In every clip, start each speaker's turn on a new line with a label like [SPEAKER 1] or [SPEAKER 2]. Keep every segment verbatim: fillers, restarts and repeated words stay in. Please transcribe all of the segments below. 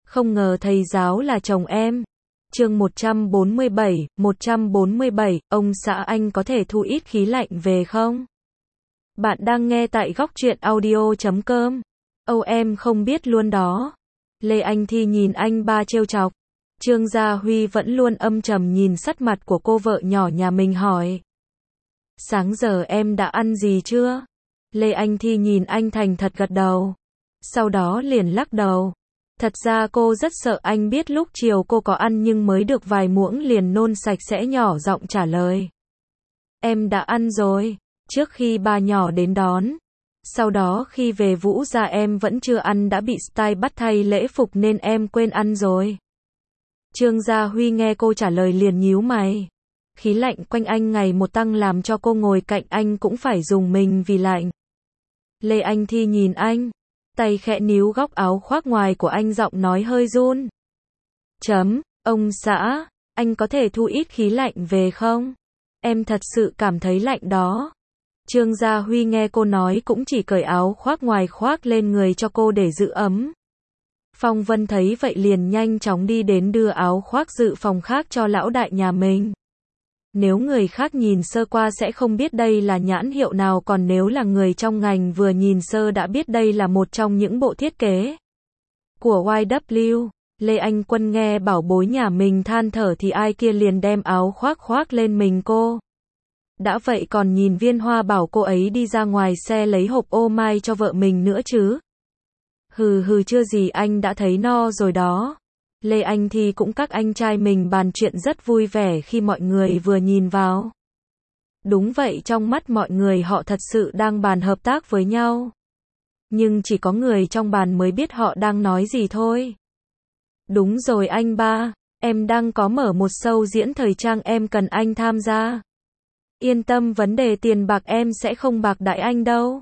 [SPEAKER 1] Không ngờ thầy giáo là chồng em. Chương một trăm bốn mươi bảy, một trăm bốn mươi bảy, ông xã anh có thể thu ít khí lạnh về không? Bạn đang nghe tại góc truyện audio chấm com. Âu em không biết luôn đó. Lê Anh Thi nhìn anh ba trêu chọc. Trương Gia Huy vẫn luôn âm trầm nhìn sắc mặt của cô vợ nhỏ nhà mình hỏi. Sáng giờ em đã ăn gì chưa? Lê Anh Thi nhìn anh thành thật gật đầu. Sau đó liền lắc đầu. Thật ra cô rất sợ anh biết lúc chiều cô có ăn nhưng mới được vài muỗng liền nôn sạch sẽ nhỏ giọng trả lời. Em đã ăn rồi, trước khi ba nhỏ đến đón. Sau đó khi về Vũ gia em vẫn chưa ăn đã bị style bắt thay lễ phục nên em quên ăn rồi. Trương Gia Huy nghe cô trả lời liền nhíu mày. Khí lạnh quanh anh ngày một tăng làm cho cô ngồi cạnh anh cũng phải dùng mình vì lạnh. Lê Anh Thi nhìn anh. Tay khẽ níu góc áo khoác ngoài của anh giọng nói hơi run. Chấm, ông xã, anh có thể thu ít khí lạnh về không? Em thật sự cảm thấy lạnh đó. Trương Gia Huy nghe cô nói cũng chỉ cởi áo khoác ngoài khoác lên người cho cô để giữ ấm. Phong Vân thấy vậy liền nhanh chóng đi đến đưa áo khoác dự phòng khác cho lão đại nhà mình. Nếu người khác nhìn sơ qua sẽ không biết đây là nhãn hiệu nào, còn nếu là người trong ngành vừa nhìn sơ đã biết đây là một trong những bộ thiết kế của Y W. Lê Anh Quân nghe bảo bối nhà mình than thở thì ai kia liền đem áo khoác khoác lên mình cô. Đã vậy còn nhìn Viên Hoa bảo cô ấy đi ra ngoài xe lấy hộp ô mai cho vợ mình nữa chứ. Hừ hừ, chưa gì anh đã thấy no rồi đó. Lê Anh Thi cũng các anh trai mình bàn chuyện rất vui vẻ khi mọi người vừa nhìn vào. Đúng vậy, trong mắt mọi người họ thật sự đang bàn hợp tác với nhau. Nhưng chỉ có người trong bàn mới biết họ đang nói gì thôi. Đúng rồi anh ba, em đang có mở một show diễn thời trang em cần anh tham gia. Yên tâm, vấn đề tiền bạc em sẽ không bạc đãi anh đâu.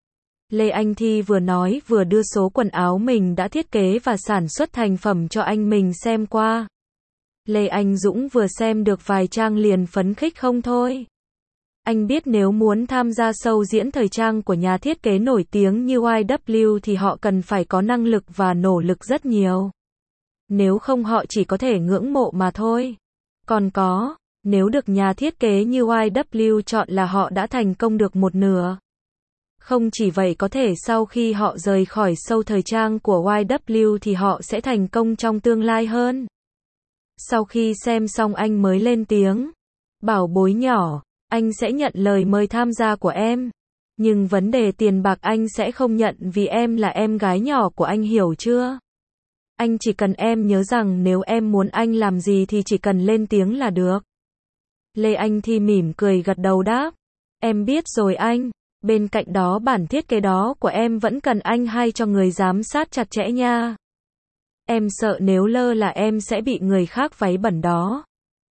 [SPEAKER 1] Lê Anh Thi vừa nói vừa đưa số quần áo mình đã thiết kế và sản xuất thành phẩm cho anh mình xem qua. Lê Anh Dũng vừa xem được vài trang liền phấn khích không thôi. Anh biết nếu muốn tham gia show diễn thời trang của nhà thiết kế nổi tiếng như Y W thì họ cần phải có năng lực và nỗ lực rất nhiều. Nếu không họ chỉ có thể ngưỡng mộ mà thôi. Còn có, nếu được nhà thiết kế như Y W chọn là họ đã thành công được một nửa. Không chỉ vậy, có thể sau khi họ rời khỏi show thời trang của Y W thì họ sẽ thành công trong tương lai hơn. Sau khi xem xong anh mới lên tiếng. Bảo bối nhỏ, anh sẽ nhận lời mời tham gia của em. Nhưng vấn đề tiền bạc anh sẽ không nhận vì em là em gái nhỏ của anh, hiểu chưa? Anh chỉ cần em nhớ rằng nếu em muốn anh làm gì thì chỉ cần lên tiếng là được. Lê Anh Thi mỉm cười gật đầu đáp. Em biết rồi anh. Bên cạnh đó bản thiết kế đó của em vẫn cần anh hai cho người giám sát chặt chẽ nha. Em sợ nếu lơ là em sẽ bị người khác váy bẩn đó.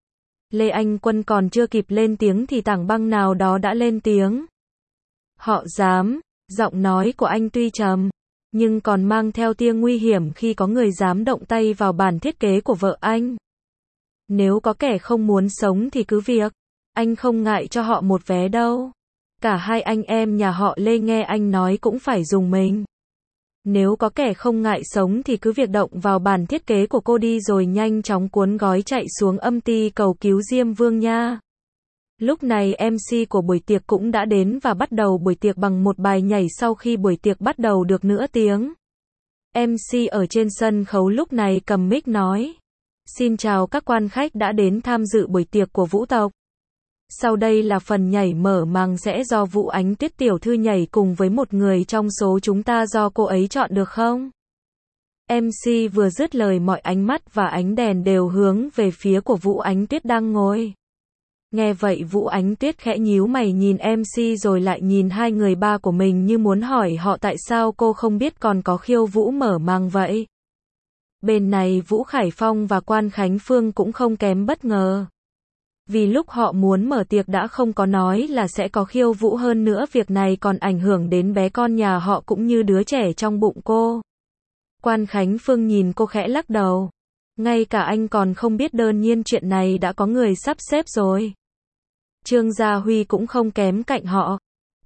[SPEAKER 1] Lê Anh Quân còn chưa kịp lên tiếng thì Tảng Băng nào đó đã lên tiếng. Họ dám, giọng nói của anh tuy trầm, nhưng còn mang theo tia nguy hiểm khi có người dám động tay vào bản thiết kế của vợ anh. Nếu có kẻ không muốn sống thì cứ việc, anh không ngại cho họ một vé đâu. Cả hai anh em nhà họ Lê nghe anh nói cũng phải dùng mình. Nếu có kẻ không ngại sống thì cứ việc động vào bản thiết kế của cô đi rồi nhanh chóng cuốn gói chạy xuống âm ty cầu cứu Diêm Vương nha. Lúc này em xê của buổi tiệc cũng đã đến và bắt đầu buổi tiệc bằng một bài nhảy. Sau khi buổi tiệc bắt đầu được nửa tiếng, em xê ở trên sân khấu lúc này cầm mic nói. Xin chào các quan khách đã đến tham dự buổi tiệc của Vũ tộc. Sau đây là phần nhảy mở màn sẽ do Vũ Ánh Tuyết tiểu thư nhảy cùng với một người trong số chúng ta do cô ấy chọn được không? em xê vừa dứt lời mọi ánh mắt và ánh đèn đều hướng về phía của Vũ Ánh Tuyết đang ngồi. Nghe vậy Vũ Ánh Tuyết khẽ nhíu mày nhìn em xê rồi lại nhìn hai người ba của mình như muốn hỏi họ tại sao cô không biết còn có khiêu vũ mở màn vậy. Bên này Vũ Khải Phong và Quan Khánh Phương cũng không kém bất ngờ. Vì lúc họ muốn mở tiệc đã không có nói là sẽ có khiêu vũ, hơn nữa việc này còn ảnh hưởng đến bé con nhà họ cũng như đứa trẻ trong bụng cô. Quan Khánh Phương nhìn cô khẽ lắc đầu. Ngay cả anh còn không biết, đương nhiên chuyện này đã có người sắp xếp rồi. Trương Gia Huy cũng không kém cạnh họ.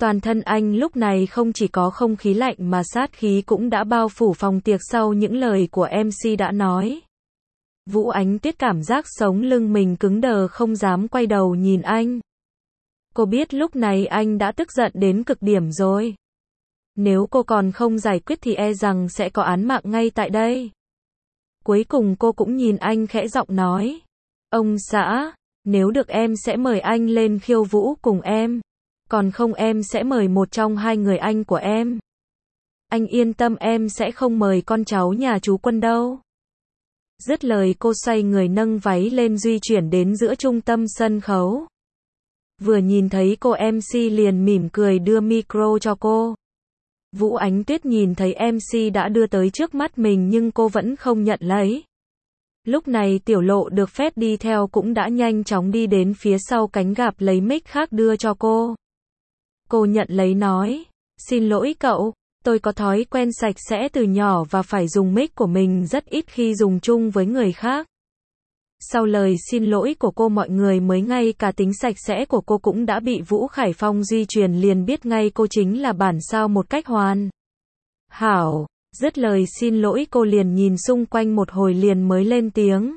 [SPEAKER 1] Toàn thân anh lúc này không chỉ có không khí lạnh mà sát khí cũng đã bao phủ phòng tiệc sau những lời của em xê đã nói. Vũ Ánh Tuyết cảm giác sống lưng mình cứng đờ không dám quay đầu nhìn anh. Cô biết lúc này anh đã tức giận đến cực điểm rồi. Nếu cô còn không giải quyết thì e rằng sẽ có án mạng ngay tại đây. Cuối cùng cô cũng nhìn anh khẽ giọng nói. Ông xã, nếu được em sẽ mời anh lên khiêu vũ cùng em. Còn không em sẽ mời một trong hai người anh của em. Anh yên tâm em sẽ không mời con cháu nhà chú Quân đâu. Dứt lời cô xoay người nâng váy lên di chuyển đến giữa trung tâm sân khấu. Vừa nhìn thấy cô em xê liền mỉm cười đưa micro cho cô. Vũ Ánh Tuyết nhìn thấy em xê đã đưa tới trước mắt mình nhưng cô vẫn không nhận lấy. Lúc này Tiểu Lộ được phép đi theo cũng đã nhanh chóng đi đến phía sau cánh gạp lấy mic khác đưa cho cô. Cô nhận lấy nói, xin lỗi cậu, tôi có thói quen sạch sẽ từ nhỏ và phải dùng mic của mình rất ít khi dùng chung với người khác. Sau lời xin lỗi của cô mọi người mới ngay cả tính sạch sẽ của cô cũng đã bị Vũ Khải Phong di truyền liền biết ngay cô chính là bản sao một cách hoàn hảo. Dứt lời xin lỗi cô liền nhìn xung quanh một hồi liền mới lên tiếng.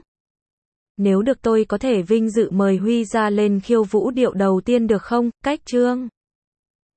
[SPEAKER 1] Nếu được tôi có thể vinh dự mời Huy ra lên khiêu vũ điệu đầu tiên được không, Cách Trương?